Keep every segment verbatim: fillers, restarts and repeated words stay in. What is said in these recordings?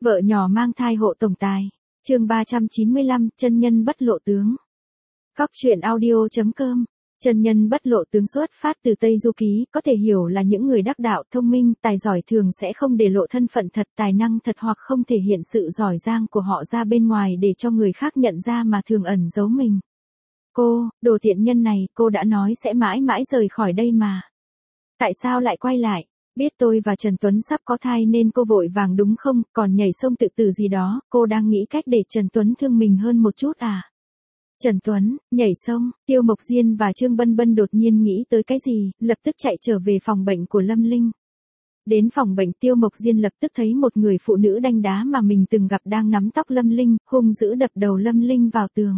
Vợ nhỏ mang thai hộ tổng tài. Chương ba trăm chín mươi lăm, chân nhân bất lộ tướng. Cóc truyện audio chấm com. Chân nhân bất lộ tướng xuất phát từ Tây Du Ký, có thể hiểu là những người đắc đạo, thông minh, tài giỏi thường sẽ không để lộ thân phận thật, tài năng thật hoặc không thể hiện sự giỏi giang của họ ra bên ngoài để cho người khác nhận ra mà thường ẩn giấu mình. Cô, đồ tiện nhân này, cô đã nói sẽ mãi mãi rời khỏi đây mà. Tại sao lại quay lại? Biết tôi và Trần Tuấn sắp có thai nên cô vội vàng đúng không, còn nhảy sông tự tử gì đó, cô đang nghĩ cách để Trần Tuấn thương mình hơn một chút à? Trần Tuấn, nhảy sông, Tiêu Mộc Diên và Trương Bân Bân đột nhiên nghĩ tới cái gì, lập tức chạy trở về phòng bệnh của Lâm Linh. Đến phòng bệnh Tiêu Mộc Diên lập tức thấy một người phụ nữ đanh đá mà mình từng gặp đang nắm tóc Lâm Linh, hung dữ đập đầu Lâm Linh vào tường.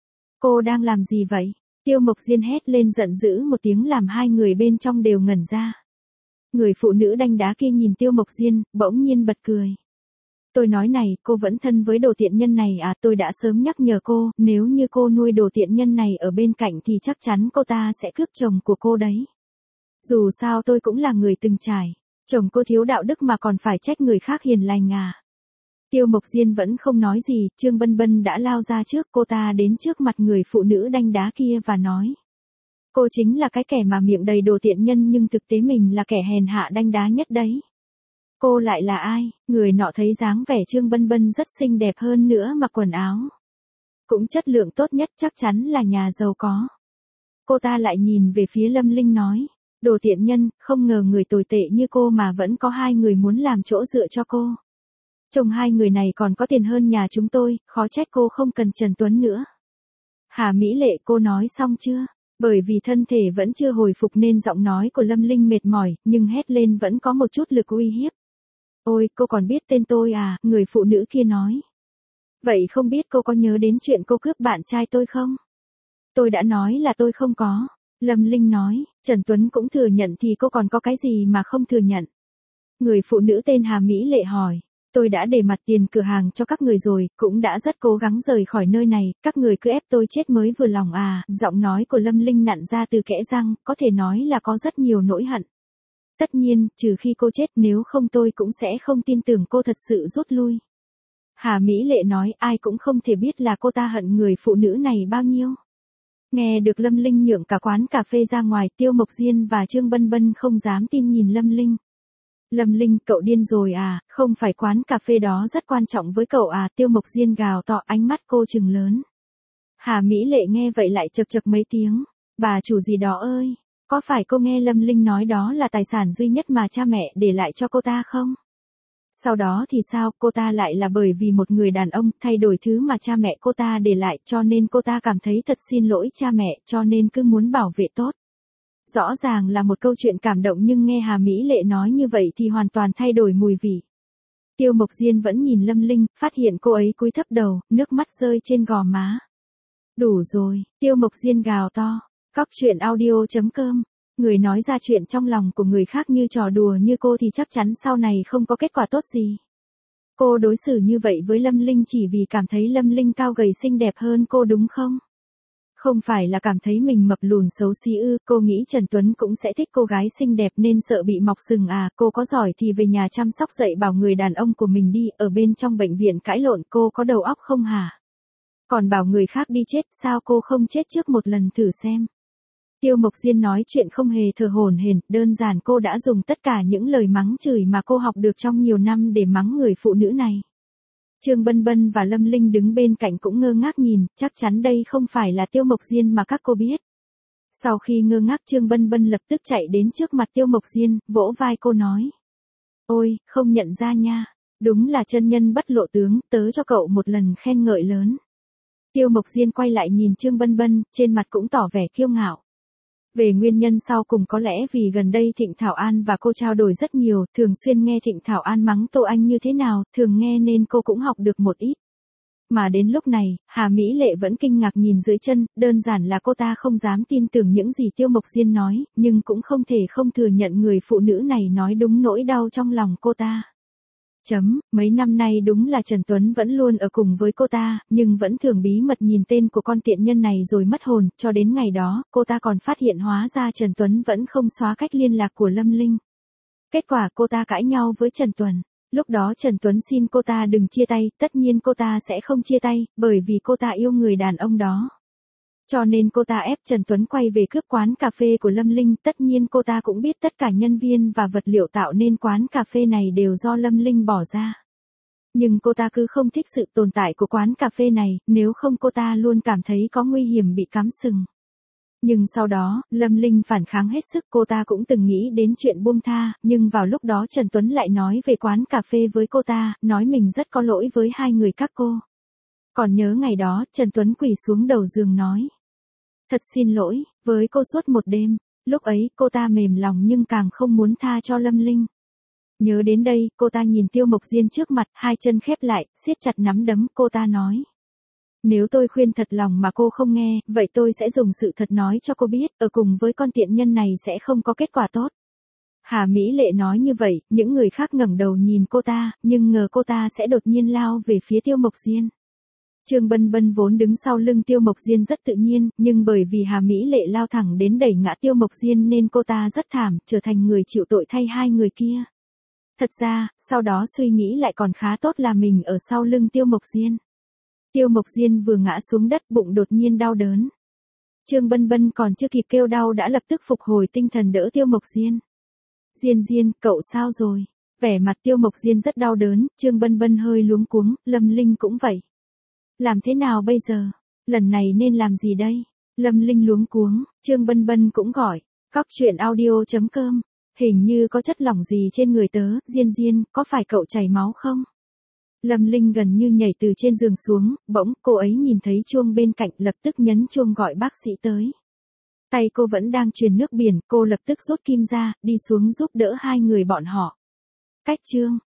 Cô đang làm gì vậy? Tiêu Mộc Diên hét lên giận dữ một tiếng làm hai người bên trong đều ngẩn ra. Người phụ nữ đanh đá kia nhìn Tiêu Mộc Diên, bỗng nhiên bật cười. Tôi nói này, cô vẫn thân với đồ tiện nhân này à, tôi đã sớm nhắc nhở cô, nếu như cô nuôi đồ tiện nhân này ở bên cạnh thì chắc chắn cô ta sẽ cướp chồng của cô đấy. Dù sao tôi cũng là người từng trải, chồng cô thiếu đạo đức mà còn phải trách người khác hiền lành à. Tiêu Mộc Diên vẫn không nói gì, Trương Bân Bân đã lao ra trước, cô ta đến trước mặt người phụ nữ đanh đá kia và nói. Cô chính là cái kẻ mà miệng đầy đồ tiện nhân nhưng thực tế mình là kẻ hèn hạ đanh đá nhất đấy. Cô lại là ai? Người nọ thấy dáng vẻ Trương Bân Bân rất xinh đẹp hơn nữa mà quần áo cũng chất lượng tốt nhất, chắc chắn là nhà giàu có. Cô ta lại nhìn về phía Lâm Linh nói, đồ tiện nhân, không ngờ người tồi tệ như cô mà vẫn có hai người muốn làm chỗ dựa cho cô. Chồng hai người này còn có tiền hơn nhà chúng tôi, khó trách cô không cần Trần Tuấn nữa. Hà Mỹ Lệ, cô nói xong chưa? Bởi vì thân thể vẫn chưa hồi phục nên giọng nói của Lâm Linh mệt mỏi, nhưng hét lên vẫn có một chút lực uy hiếp. Ôi, cô còn biết tên tôi à, người phụ nữ kia nói. Vậy không biết cô có nhớ đến chuyện cô cướp bạn trai tôi không? Tôi đã nói là tôi không có. Lâm Linh nói, Trần Tuấn cũng thừa nhận thì cô còn có cái gì mà không thừa nhận? Người phụ nữ tên Hà Mỹ Lệ hỏi. Tôi đã để mặt tiền cửa hàng cho các người rồi, cũng đã rất cố gắng rời khỏi nơi này, các người cứ ép tôi chết mới vừa lòng à, giọng nói của Lâm Linh nặn ra từ kẽ răng, có thể nói là có rất nhiều nỗi hận. Tất nhiên, trừ khi cô chết, nếu không tôi cũng sẽ không tin tưởng cô thật sự rút lui. Hà Mỹ Lệ nói, ai cũng không thể biết là cô ta hận người phụ nữ này bao nhiêu. Nghe được Lâm Linh nhượng cả quán cà phê ra ngoài, Tiêu Mộc Diên và Trương Bân Bân không dám tin nhìn Lâm Linh. Lâm Linh, cậu điên rồi à, không phải quán cà phê đó rất quan trọng với cậu à, Tiêu Mộc Diên gào to, ánh mắt cô trừng lớn. Hà Mỹ Lệ nghe vậy lại chật chật mấy tiếng, bà chủ gì đó ơi, có phải cô nghe Lâm Linh nói đó là tài sản duy nhất mà cha mẹ để lại cho cô ta không? Sau đó thì sao, cô ta lại là bởi vì một người đàn ông thay đổi thứ mà cha mẹ cô ta để lại cho nên cô ta cảm thấy thật xin lỗi cha mẹ cho nên cứ muốn bảo vệ tốt. Rõ ràng là một câu chuyện cảm động nhưng nghe Hà Mỹ Lệ nói như vậy thì hoàn toàn thay đổi mùi vị. Tiêu Mộc Diên vẫn nhìn Lâm Linh, phát hiện cô ấy cúi thấp đầu, nước mắt rơi trên gò má. Đủ rồi, Tiêu Mộc Diên gào to. Cóc truyện audio chấm com. Người nói ra chuyện trong lòng của người khác như trò đùa như cô thì chắc chắn sau này không có kết quả tốt gì. Cô đối xử như vậy với Lâm Linh chỉ vì cảm thấy Lâm Linh cao gầy xinh đẹp hơn cô đúng không? Không phải là cảm thấy mình mập lùn xấu xí ư, cô nghĩ Trần Tuấn cũng sẽ thích cô gái xinh đẹp nên sợ bị mọc sừng à, cô có giỏi thì về nhà chăm sóc dạy bảo người đàn ông của mình đi, ở bên trong bệnh viện cãi lộn cô có đầu óc không hả? Còn bảo người khác đi chết, sao cô không chết trước một lần thử xem? Tiêu Mộc Diên nói chuyện không hề thở hổn hển, đơn giản cô đã dùng tất cả những lời mắng chửi mà cô học được trong nhiều năm để mắng người phụ nữ này. Trương Bân Bân và Lâm Linh đứng bên cạnh cũng ngơ ngác nhìn, chắc chắn đây không phải là Tiêu Mộc Diên mà các cô biết. Sau khi ngơ ngác Trương Bân Bân lập tức chạy đến trước mặt Tiêu Mộc Diên, vỗ vai cô nói. Ôi, không nhận ra nha, đúng là chân nhân bất lộ tướng, tớ cho cậu một lần khen ngợi lớn. Tiêu Mộc Diên quay lại nhìn Trương Bân Bân, trên mặt cũng tỏ vẻ kiêu ngạo. Về nguyên nhân sau cùng có lẽ vì gần đây Thịnh Thảo An và cô trao đổi rất nhiều, thường xuyên nghe Thịnh Thảo An mắng Tô Anh như thế nào, thường nghe nên cô cũng học được một ít. Mà đến lúc này, Hà Mỹ Lệ vẫn kinh ngạc nhìn dưới chân, đơn giản là cô ta không dám tin tưởng những gì Tiêu Mộc Diên nói, nhưng cũng không thể không thừa nhận người phụ nữ này nói đúng nỗi đau trong lòng cô ta. Chấm, mấy năm nay đúng là Trần Tuấn vẫn luôn ở cùng với cô ta, nhưng vẫn thường bí mật nhìn tên của con tiện nhân này rồi mất hồn, cho đến ngày đó, cô ta còn phát hiện hóa ra Trần Tuấn vẫn không xóa cách liên lạc của Lâm Linh. Kết quả cô ta cãi nhau với Trần Tuấn. Lúc đó Trần Tuấn xin cô ta đừng chia tay, tất nhiên cô ta sẽ không chia tay, bởi vì cô ta yêu người đàn ông đó. Cho nên cô ta ép Trần Tuấn quay về cướp quán cà phê của Lâm Linh, tất nhiên cô ta cũng biết tất cả nhân viên và vật liệu tạo nên quán cà phê này đều do Lâm Linh bỏ ra. Nhưng cô ta cứ không thích sự tồn tại của quán cà phê này, nếu không cô ta luôn cảm thấy có nguy hiểm bị cắm sừng. Nhưng sau đó, Lâm Linh phản kháng hết sức, cô ta cũng từng nghĩ đến chuyện buông tha, nhưng vào lúc đó Trần Tuấn lại nói về quán cà phê với cô ta, nói mình rất có lỗi với hai người các cô. Còn nhớ ngày đó, Trần Tuấn quỳ xuống đầu giường nói. Thật xin lỗi, với cô suốt một đêm, lúc ấy cô ta mềm lòng nhưng càng không muốn tha cho Lâm Linh. Nhớ đến đây, cô ta nhìn Tiêu Mộc Diên trước mặt, hai chân khép lại, siết chặt nắm đấm, cô ta nói. Nếu tôi khuyên thật lòng mà cô không nghe, vậy tôi sẽ dùng sự thật nói cho cô biết, ở cùng với con tiện nhân này sẽ không có kết quả tốt. Hà Mỹ Lệ nói như vậy, những người khác ngẩng đầu nhìn cô ta, nhưng ngờ cô ta sẽ đột nhiên lao về phía Tiêu Mộc Diên. Trương Bân Bân vốn đứng sau lưng Tiêu Mộc Diên rất tự nhiên, nhưng bởi vì Hà Mỹ Lệ lao thẳng đến đẩy ngã Tiêu Mộc Diên nên cô ta rất thảm, trở thành người chịu tội thay hai người kia. Thật ra, sau đó suy nghĩ lại còn khá tốt là mình ở sau lưng Tiêu Mộc Diên. Tiêu Mộc Diên vừa ngã xuống đất bụng đột nhiên đau đớn. Trương Bân Bân còn chưa kịp kêu đau đã lập tức phục hồi tinh thần đỡ Tiêu Mộc Diên. Diên Diên, cậu sao rồi? Vẻ mặt Tiêu Mộc Diên rất đau đớn, Trương Bân Bân hơi luống cuống, Lâm Linh cũng vậy. Làm thế nào bây giờ? Lần này nên làm gì đây? Lâm Linh luống cuống, Trương Bân Bân cũng gọi. Cóc truyện audio chấm com. Hình như có chất lỏng gì trên người tớ, Diên Diên, có phải cậu chảy máu không? Lâm Linh gần như nhảy từ trên giường xuống, bỗng cô ấy nhìn thấy chuông bên cạnh lập tức nhấn chuông gọi bác sĩ tới. Tay cô vẫn đang truyền nước biển, cô lập tức rút kim ra, đi xuống giúp đỡ hai người bọn họ. Cách chương